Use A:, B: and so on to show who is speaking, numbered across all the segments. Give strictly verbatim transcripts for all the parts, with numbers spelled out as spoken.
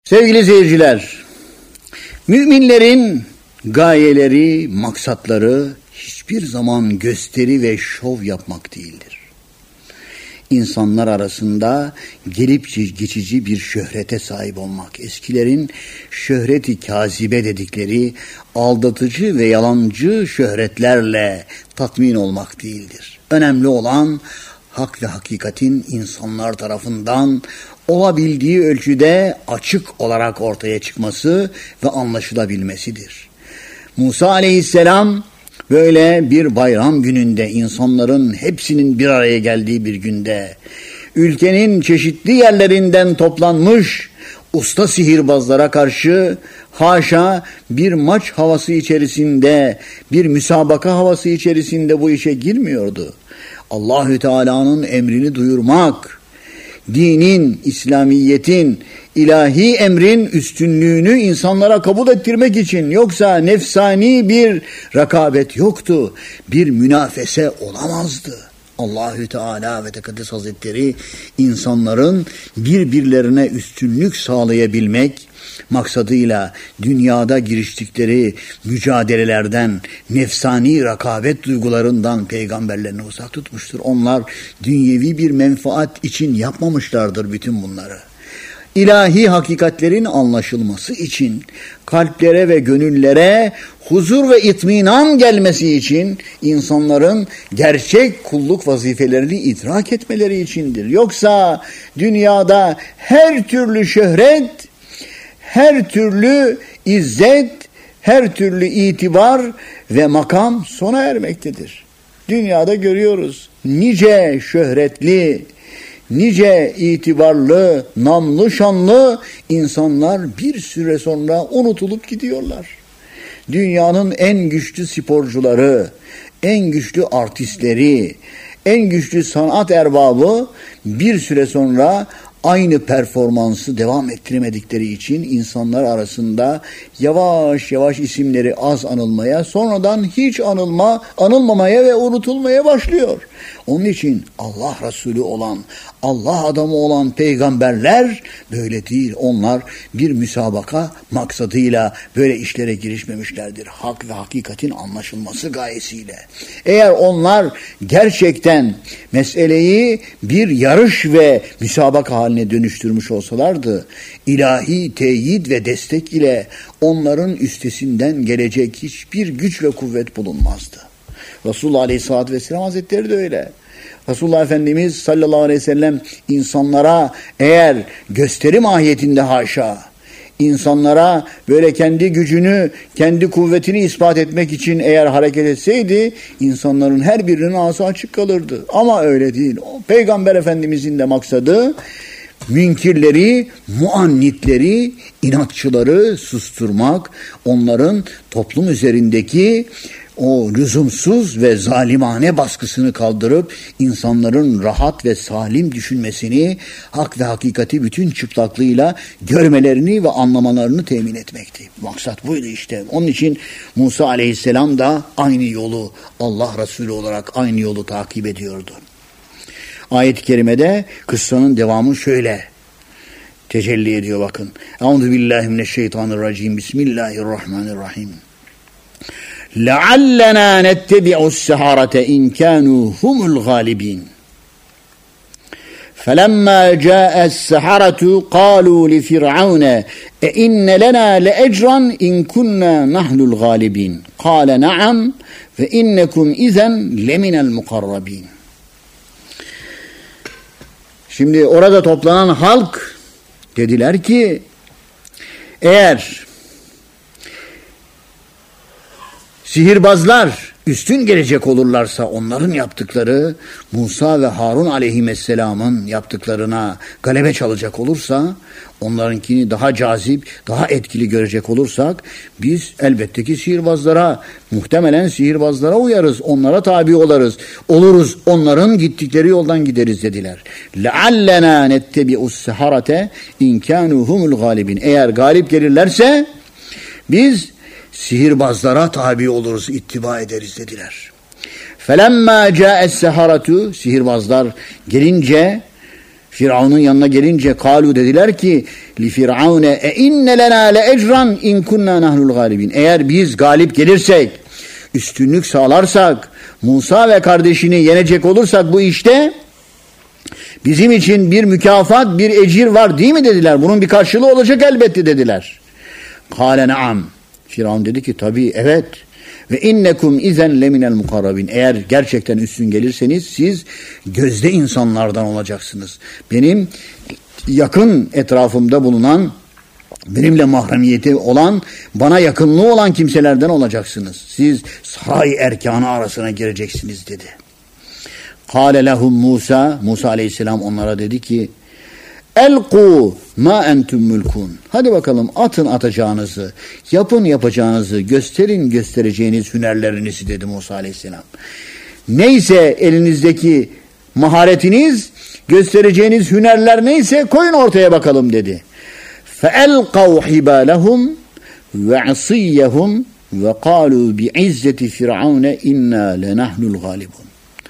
A: Sevgili seyirciler, müminlerin gayeleri, maksatları hiçbir zaman gösteri ve şov yapmak değildir. İnsanlar arasında gelip geçici bir şöhrete sahip olmak, eskilerin şöhreti kâzibe dedikleri aldatıcı ve yalancı şöhretlerle tatmin olmak değildir. Önemli olan hak ve hakikatin insanlar tarafından olabildiği ölçüde açık olarak ortaya çıkması ve anlaşılabilmesidir. Musa aleyhisselam böyle bir bayram gününde, insanların hepsinin bir araya geldiği bir günde, ülkenin çeşitli yerlerinden toplanmış usta sihirbazlara karşı haşa bir maç havası içerisinde, bir müsabaka havası içerisinde bu işe girmiyordu. Allahü Teala'nın emrini duyurmak, dinin, İslamiyet'in, ilahi emrin üstünlüğünü insanlara kabul ettirmek için, yoksa nefsani bir rekabet yoktu, bir münafese olamazdı. Allahü Teala ve Tekaddes Hazretleri insanların birbirlerine üstünlük sağlayabilmek maksadıyla dünyada giriştikleri mücadelelerden, nefsani rekabet duygularından peygamberlerini uzak tutmuştur. Onlar dünyevi bir menfaat için yapmamışlardır bütün bunları. İlahi hakikatlerin anlaşılması için, kalplere ve gönüllere huzur ve itminan gelmesi için, insanların gerçek kulluk vazifelerini idrak etmeleri içindir. Yoksa dünyada her türlü şöhret, her türlü izzet, her türlü itibar ve makam sona ermektedir. Dünyada görüyoruz nice şöhretli, nice itibarlı, namlı şanlı insanlar bir süre sonra unutulup gidiyorlar. Dünyanın en güçlü sporcuları, en güçlü artistleri, en güçlü sanat erbabı bir süre sonra aynı performansı devam ettiremedikleri için insanlar arasında yavaş yavaş isimleri az anılmaya, sonradan hiç anılma, anılmamaya ve unutulmaya başlıyor. Onun için Allah Resulü olan, Allah adamı olan peygamberler böyle değil. Onlar bir müsabaka maksadıyla böyle işlere girişmemişlerdir. Hak ve hakikatin anlaşılması gayesiyle. Eğer onlar gerçekten meseleyi bir yarış ve müsabaka haline dönüştürmüş olsalardı, ilahi teyit ve destek ile onların üstesinden gelecek hiçbir güç ve kuvvet bulunmazdı. Resulullah Aleyhisselatü Vesselam Hazretleri de öyle. Resulullah Efendimiz sallallahu aleyhi ve sellem insanlara eğer gösteri mahiyetinde haşa, insanlara böyle kendi gücünü, kendi kuvvetini ispat etmek için eğer hareket etseydi, insanların her birinin ağzı açık kalırdı. Ama öyle değil. O, Peygamber Efendimizin de maksadı, münkirleri, muannitleri, inatçıları susturmak, onların toplum üzerindeki o lüzumsuz ve zalimane baskısını kaldırıp insanların rahat ve salim düşünmesini, hak ve hakikati bütün çıplaklığıyla görmelerini ve anlamalarını temin etmekti. Maksat buydu işte. Onun için Musa aleyhisselam da aynı yolu, Allah Resulü olarak aynı yolu takip ediyordu. Ayet-i kerimede kıssanın devamı şöyle tecelli ediyor, bakın. Euzubillahimineşşeytanirracim. Bismillahirrahmanirrahim. لَعَلَّنَا نَتَّبِعُ السَّحَرَةَ اِنْ كَانُوا هُمُ الْغَالِبِينَ فَلَمَّا جَاءَ السَّحَرَةُ قَالُوا لِفِرْعَوْنَ اِنَّ لَنَا لَأَجْرًا اِنْ كُنَّا نَحْنُ الْغَالِبِينَ قَالَ نَعَمْ فَاِنَّكُمْ اِذًا لَمِنَ الْمُقَرَّبِينَ. Şimdi orada toplanan halk dediler ki, eğer sihirbazlar üstün gelecek olurlarsa, onların yaptıkları Musa ve Harun aleyhisselamın yaptıklarına galebe çalacak olursa, onlarınkini daha cazip, daha etkili görecek olursak, biz elbette ki sihirbazlara, muhtemelen sihirbazlara uyarız, onlara tabi olarız, oluruz, onların gittikleri yoldan gideriz dediler. لَعَلَّنَا نَتَّبِعُ السَّحَرَةَ اِنْ كَانُوا هُمُ الْغَالِبِينَ. Eğer galip gelirlerse biz sihirbazlara tabi oluruz, ittiba ederiz dediler. فَلَمَّا جَاءَ السَّحَرَةُ. Sihirbazlar gelince Firavun'un yanına gelince kalu dediler ki li firavune e inne lena le ecran in kunna nahnul galibin. Eğer biz galip gelirsek, üstünlük sağlarsak, Musa ve kardeşini yenecek olursak bu işte bizim için bir mükafat, bir ecir var değil mi dediler. Bunun bir karşılığı olacak elbette dediler. Kâle naam. Firavun dedi ki tabii evet. Ve innekum izen leminel mukarrabin. Eğer gerçekten üstün gelirseniz siz gözde insanlardan olacaksınız. Benim yakın etrafımda bulunan, benimle mahremiyeti olan, bana yakınlığı olan kimselerden olacaksınız. Siz saray erkanı arasına gireceksiniz dedi. Kâle lehum Musa, Musa aleyhisselam onlara dedi ki elqû ma entum mülkûn. Hadi bakalım atın atacağınızı, yapın yapacağınızı, gösterin göstereceğiniz hünerlerinizi dedi Musa aleyhisselam. Neyse elinizdeki maharetiniz, göstereceğiniz hünerler neyse koyun ortaya bakalım dedi. فَاَلْقَوْ حِبَالَهُمْ وَعَصِيَّهُمْ وَقَالُوا بِعِزَّةِ فِرْعَوْنَ اِنَّا لَنَحْنُ الْغَالِبُونَ.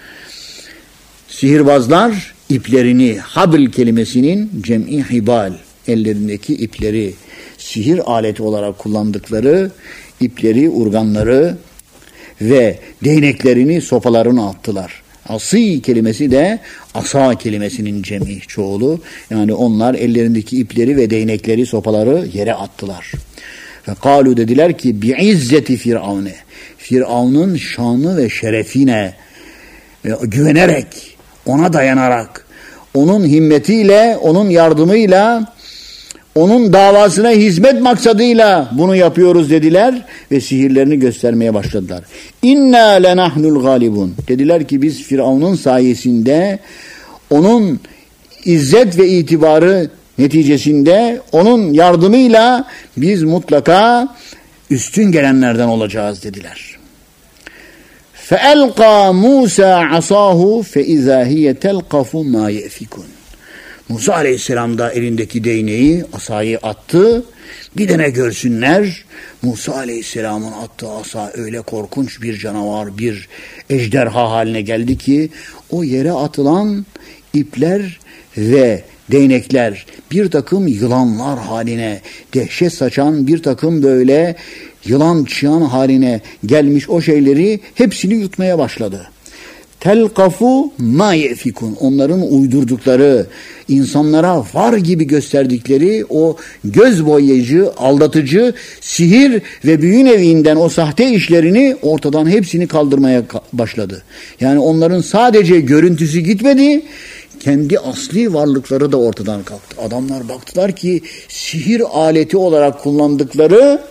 A: Sihirbazlar iplerini, habl kelimesinin cem'i hibal, ellerindeki ipleri, sihir aleti olarak kullandıkları ipleri, urganları ve değneklerini sopalarına attılar. Asi kelimesi de asa kelimesinin cem'i çoğulu. Yani onlar ellerindeki ipleri ve değnekleri, sopaları yere attılar. Ve kalu dediler ki bi'izzeti firavune. Firavun'un şanı ve şerefine e, güvenerek, ona dayanarak, onun himmetiyle, onun yardımıyla, onun davasına hizmet maksadıyla bunu yapıyoruz dediler ve sihirlerini göstermeye başladılar. İnna lenahnul galibun. Dediler ki biz Firavun'un sayesinde, onun izzet ve itibarı neticesinde, onun yardımıyla biz mutlaka üstün gelenlerden olacağız dediler. فَاَلْقَى مُوسَى عَصَاهُ فَاِذَا هِيَ تَلْقَفُ مَا يَأْفِكُونَ. Musa aleyhisselam da elindeki değneği, asayı attı. Bir de ne görsünler? Musa aleyhisselamın attığı asa öyle korkunç bir canavar, bir ejderha haline geldi ki o yere atılan ipler ve değnekler bir takım yılanlar haline, dehşet saçan bir takım böyle yılan çıyan haline gelmiş o şeyleri hepsini yutmaya başladı. Telkafu ma yefikun. Onların uydurdukları, insanlara var gibi gösterdikleri o göz boyayıcı, aldatıcı sihir ve büyü neviinden o sahte işlerini ortadan hepsini kaldırmaya başladı. Yani onların sadece görüntüsü gitmedi, kendi asli varlıkları da ortadan kalktı. Adamlar baktılar ki sihir aleti olarak kullandıkları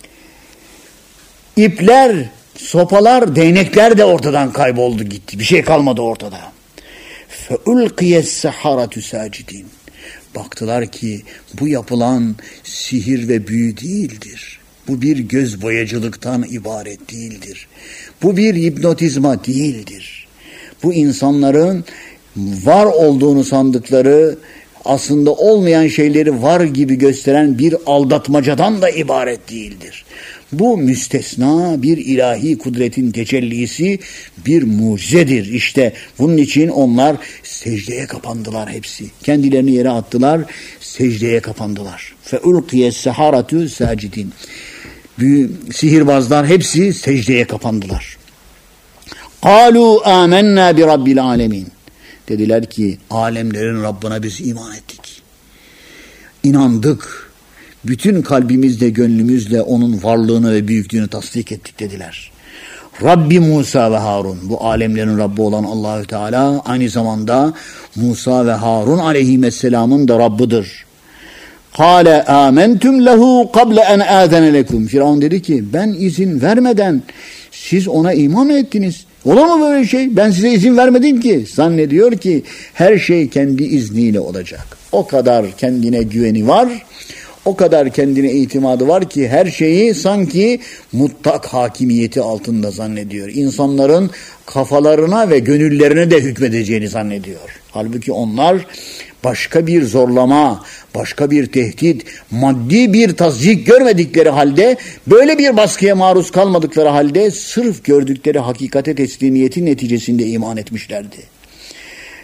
A: ipler, sopalar, değnekler de ortadan kayboldu gitti. Bir şey kalmadı ortada. فَاُلْقِيَ السَّحَرَةُ سَاجِدِينَ. Baktılar ki bu yapılan sihir ve büyü değildir. Bu bir göz boyacılıktan ibaret değildir. Bu bir hipnotizma değildir. Bu insanların var olduğunu sandıkları, aslında olmayan şeyleri var gibi gösteren bir aldatmacadan da ibaret değildir. Bu müstesna bir ilahi kudretin tecellisi, bir mucizedir. İşte bunun için onlar secdeye kapandılar hepsi. Kendilerini yere attılar, secdeye kapandılar. فَاُلْقِيَ السَّحَارَةُ سَاجِدِينَ. Sihirbazlar hepsi secdeye kapandılar. قَالُوا آمَنَّا بِرَبِّ الْعَالَمِينَ. Dediler ki alemlerin Rabbına biz iman ettik. İnandık. Bütün kalbimizle, gönlümüzle onun varlığını ve büyüklüğünü tasdik ettik dediler. Rabbi Musa ve Harun. Bu alemlerin Rabbi olan Allahü Teala aynı zamanda Musa ve Harun aleyhisselamın da Rabbidir. Kâle âmentum lehu kable en âzene lekum. Firavun dedi ki ben izin vermeden siz ona iman ettiniz. Olur mu böyle şey? Ben size izin vermedim ki. Zannediyor ki her şey kendi izniyle olacak. O kadar kendine güveni var. O kadar kendine itimadı var ki her şeyi sanki mutlak hakimiyeti altında zannediyor. İnsanların kafalarına ve gönüllerine de hükmedeceğini zannediyor. Halbuki onlar başka bir zorlama, başka bir tehdit, maddi bir tazdik görmedikleri halde, böyle bir baskıya maruz kalmadıkları halde sırf gördükleri hakikate teslimiyetin neticesinde iman etmişlerdi.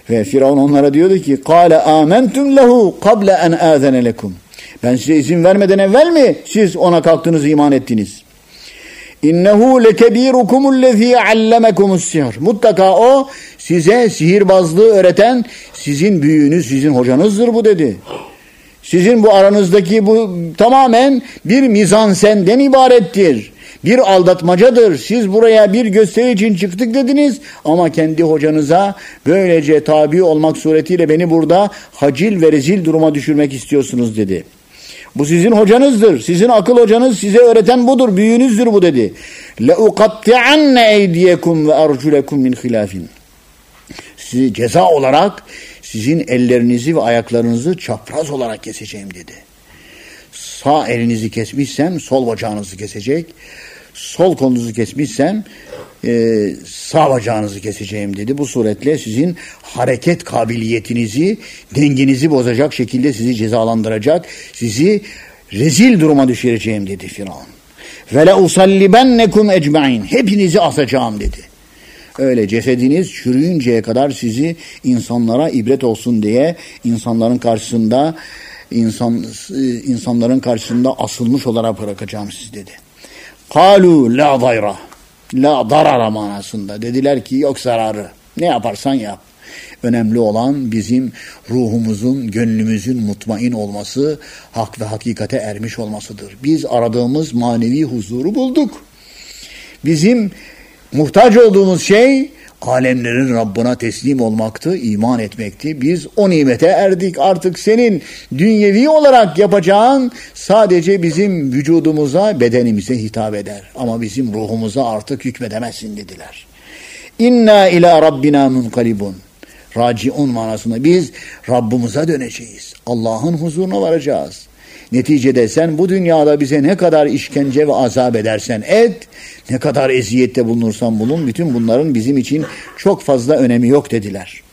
A: Ve Firavun onlara diyordu ki "Kâle âmentum lehu kable en âzene lekum." Ben size izin vermeden evvel mi siz ona kalktınız, iman ettiniz? İnnehu lekebîrukumullezî allemekumus-sihr. Mutlaka o size sihirbazlığı öğreten sizin büyüğünüz, sizin hocanızdır bu dedi. Sizin bu aranızdaki bu tamamen bir mizansenden ibarettir. Bir aldatmacadır. Siz buraya bir gösteri için çıktık dediniz ama kendi hocanıza böylece tabi olmak suretiyle beni burada hacil ve rezil duruma düşürmek istiyorsunuz dedi. Bu sizin hocanızdır. Sizin akıl hocanız, size öğreten budur. Büyüğünüzdür bu dedi. لَاُقَطِّعَنَّ اَيْدِيَكُمْ وَاَرْجُلَكُمْ مِنْ خِلَافٍ. Sizi ceza olarak sizin ellerinizi ve ayaklarınızı çapraz olarak keseceğim dedi. Sağ elinizi kesmişsem sol bacağınızı kesecek. Sol kolunuzu kesmişsem e, sağ bacağınızı keseceğim dedi. Bu suretle sizin hareket kabiliyetinizi, dengenizi bozacak şekilde sizi cezalandıracak, sizi rezil duruma düşüreceğim dedi Firavun. Ve le usallibennekum ecmaîn. Hepinizi asacağım dedi. Öyle cesediniz çürüyünceye kadar sizi insanlara ibret olsun diye insanların karşısında insan insanların karşısında asılmış olarak bırakacağım siz dedi. Kalu la dayra. La darara manasında. Dediler ki yok zararı. Ne yaparsan yap. Önemli olan bizim ruhumuzun, gönlümüzün mutmain olması, hak ve hakikate ermiş olmasıdır. Biz aradığımız manevi huzuru bulduk. Bizim muhtaç olduğumuz şey alemlerin Rabbına teslim olmaktı, iman etmekti. Biz o nimete erdik. Artık senin dünyevi olarak yapacağın sadece bizim vücudumuza, bedenimize hitap eder. Ama bizim ruhumuza artık hükmedemezsin dediler. İnna ila rabbina munqalibun. Raciun manasında biz Rabbimize döneceğiz. Allah'ın huzuruna varacağız. Neticede sen bu dünyada bize ne kadar işkence ve azap edersen et, ne kadar eziyette bulunursan bulun, bütün bunların bizim için çok fazla önemi yok dediler.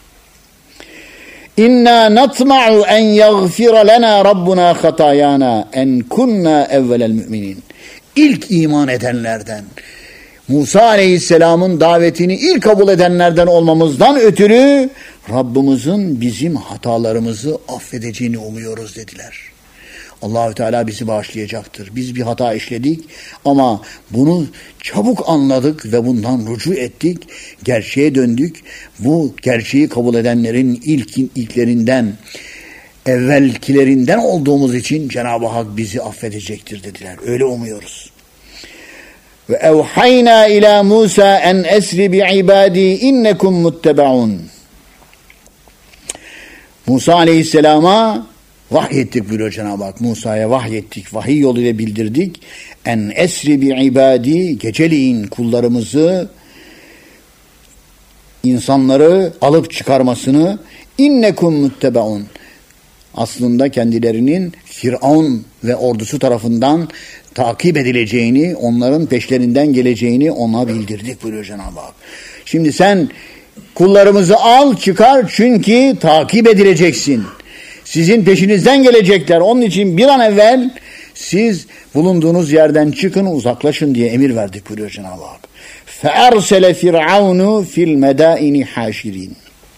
A: İnna natma'u en yaghfira lana rabbuna hatayana en kunna evvelel müminin. İlk iman edenlerden, Musa Aleyhisselam'ın davetini ilk kabul edenlerden olmamızdan ötürü Rabbimizin bizim hatalarımızı affedeceğini umuyoruz dediler. Allah-u Teala bizi bağışlayacaktır. Biz bir hata işledik ama bunu çabuk anladık ve bundan rücu ettik. Gerçeğe döndük. Bu gerçeği kabul edenlerin ilkin, ilklerinden, evvelkilerinden olduğumuz için Cenab-ı Hak bizi affedecektir dediler. Öyle umuyoruz. Ve evhayna ila Musa en esri bi ibadi innekum muttebaun. Musa Aleyhisselam'a vahyettik buyuruyor Cenab-ı Hak. Musa'ya vahyettik, vahiy yoluyla bildirdik. En esri bi ibadi, geceliğin kullarımızı, insanları alıp çıkarmasını, innekum muttebaun. Aslında kendilerinin Firavun ve ordusu tarafından takip edileceğini, onların peşlerinden geleceğini ona bildirdik buyuruyor Cenab-ı Hak. Şimdi sen kullarımızı al çıkar çünkü takip edileceksin. Sizin peşinizden gelecekler. Onun için bir an evvel siz bulunduğunuz yerden çıkın, uzaklaşın diye emir verdik buyuruyor Cenab-ı Hak. فَاَرْسَلَ فِرْعَوْنُ فِي الْمَدَائِنِ حَاشِرِينَ.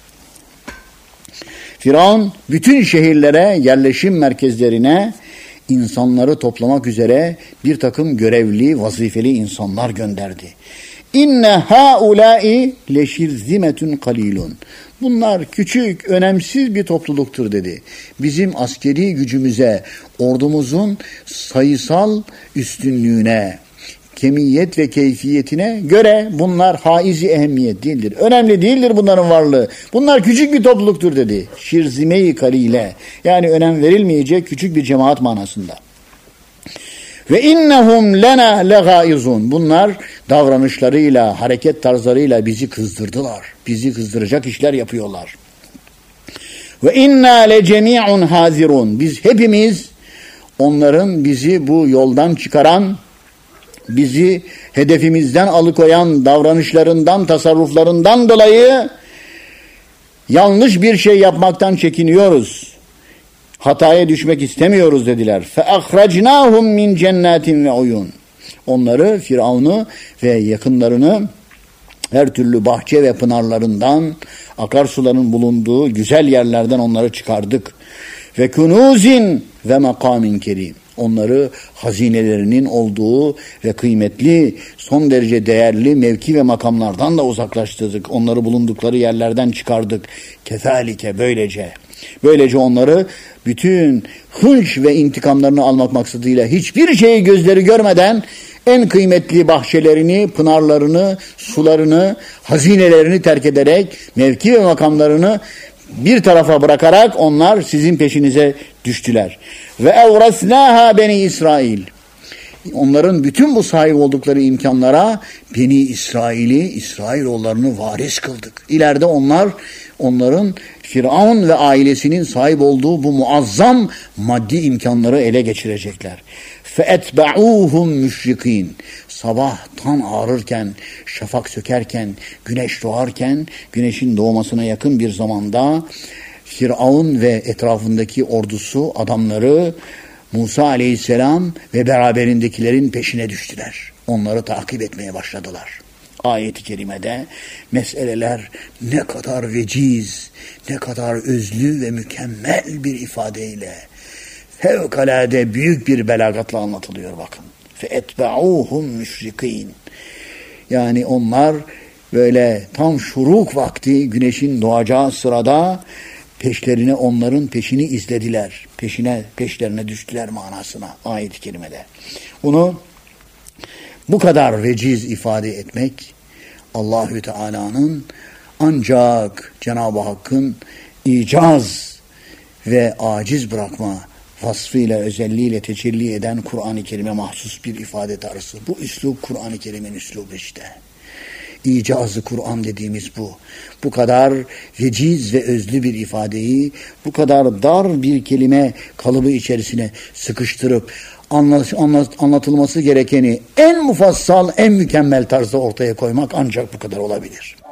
A: Firavun bütün şehirlere, yerleşim merkezlerine insanları toplamak üzere bir takım görevli, vazifeli insanlar gönderdi. İnne haulâi leşirzimetun kalilun. Bunlar küçük, önemsiz bir topluluktur dedi. Bizim askeri gücümüze, ordumuzun sayısal üstünlüğüne, kemiyet ve keyfiyetine göre bunlar haizi ehemmiyet değildir. Önemli değildir bunların varlığı. Bunlar küçük bir topluluktur dedi. Şirzime-i kalile. Yani önem verilmeyecek küçük bir cemaat manasında. Ve innehum lena legaizun. Bunlar davranışlarıyla, hareket tarzlarıyla bizi kızdırdılar. Bizi kızdıracak işler yapıyorlar. Ve inna le cemi'un hazirun. Biz hepimiz onların bizi bu yoldan çıkaran, bizi hedefimizden alıkoyan davranışlarından, tasarruflarından dolayı yanlış bir şey yapmaktan çekiniyoruz. Hataya düşmek istemiyoruz dediler. فَاَخْرَجْنَاهُمْ مِنْ جَنَّاتٍ وَعُيُونَ. Onları, Firavun'u ve yakınlarını her türlü bahçe ve pınarlarından, akarsuların bulunduğu güzel yerlerden onları çıkardık. Ve kunuzin ve makamin kerim. Onları hazinelerinin olduğu ve kıymetli, son derece değerli mevki ve makamlardan da uzaklaştırdık. Onları bulundukları yerlerden çıkardık. Kezalike böylece. Böylece onları bütün hınç ve intikamlarını almak maksadıyla hiçbir şeyi gözleri görmeden en kıymetli bahçelerini, pınarlarını, sularını, hazinelerini terk ederek, mevki ve makamlarını bir tarafa bırakarak onlar sizin peşinize düştüler. Ve evrasnaha beni İsrail. Onların bütün bu sahip oldukları imkanlara Beni İsrail'i, İsrailoğullarını varis kıldık. İleride onlar, onların Firavun ve ailesinin sahip olduğu bu muazzam maddi imkanları ele geçirecekler. فَاَتْبَعُوهُمْ مُشْرِقِينَ. Sabah tan ağrırken, şafak sökerken, güneş doğarken, güneşin doğmasına yakın bir zamanda Firavun ve etrafındaki ordusu, adamları Musa aleyhisselam ve beraberindekilerin peşine düştüler. Onları takip etmeye başladılar. Ayet-i kerimede meseleler ne kadar veciz, ne kadar özlü ve mükemmel bir ifadeyle, fevkalade büyük bir belagatla anlatılıyor bakın. فَاَتْبَعُوهُمْ مُشْرِقِينَ. Yani onlar böyle tam şuruk vakti, güneşin doğacağı sırada peşlerine, onların peşini izlediler. Peşine, peşlerine düştüler manasına ayet-i kerimede. Bunu bu kadar veciz ifade etmek Allahü Teala'nın ancak Cenab-ı Hakk'ın icaz ve aciz bırakma vasfıyla, özelliğiyle tecelli eden Kur'an-ı Kerim'e mahsus bir ifade tarzı. Bu üslup Kur'an-ı Kerim'in üslubu işte. İcazı Kur'an dediğimiz bu. Bu kadar veciz ve özlü bir ifadeyi bu kadar dar bir kelime kalıbı içerisine sıkıştırıp anlat, anlat, anlatılması gerekeni en mufassal, en mükemmel tarzda ortaya koymak ancak bu kadar olabilir.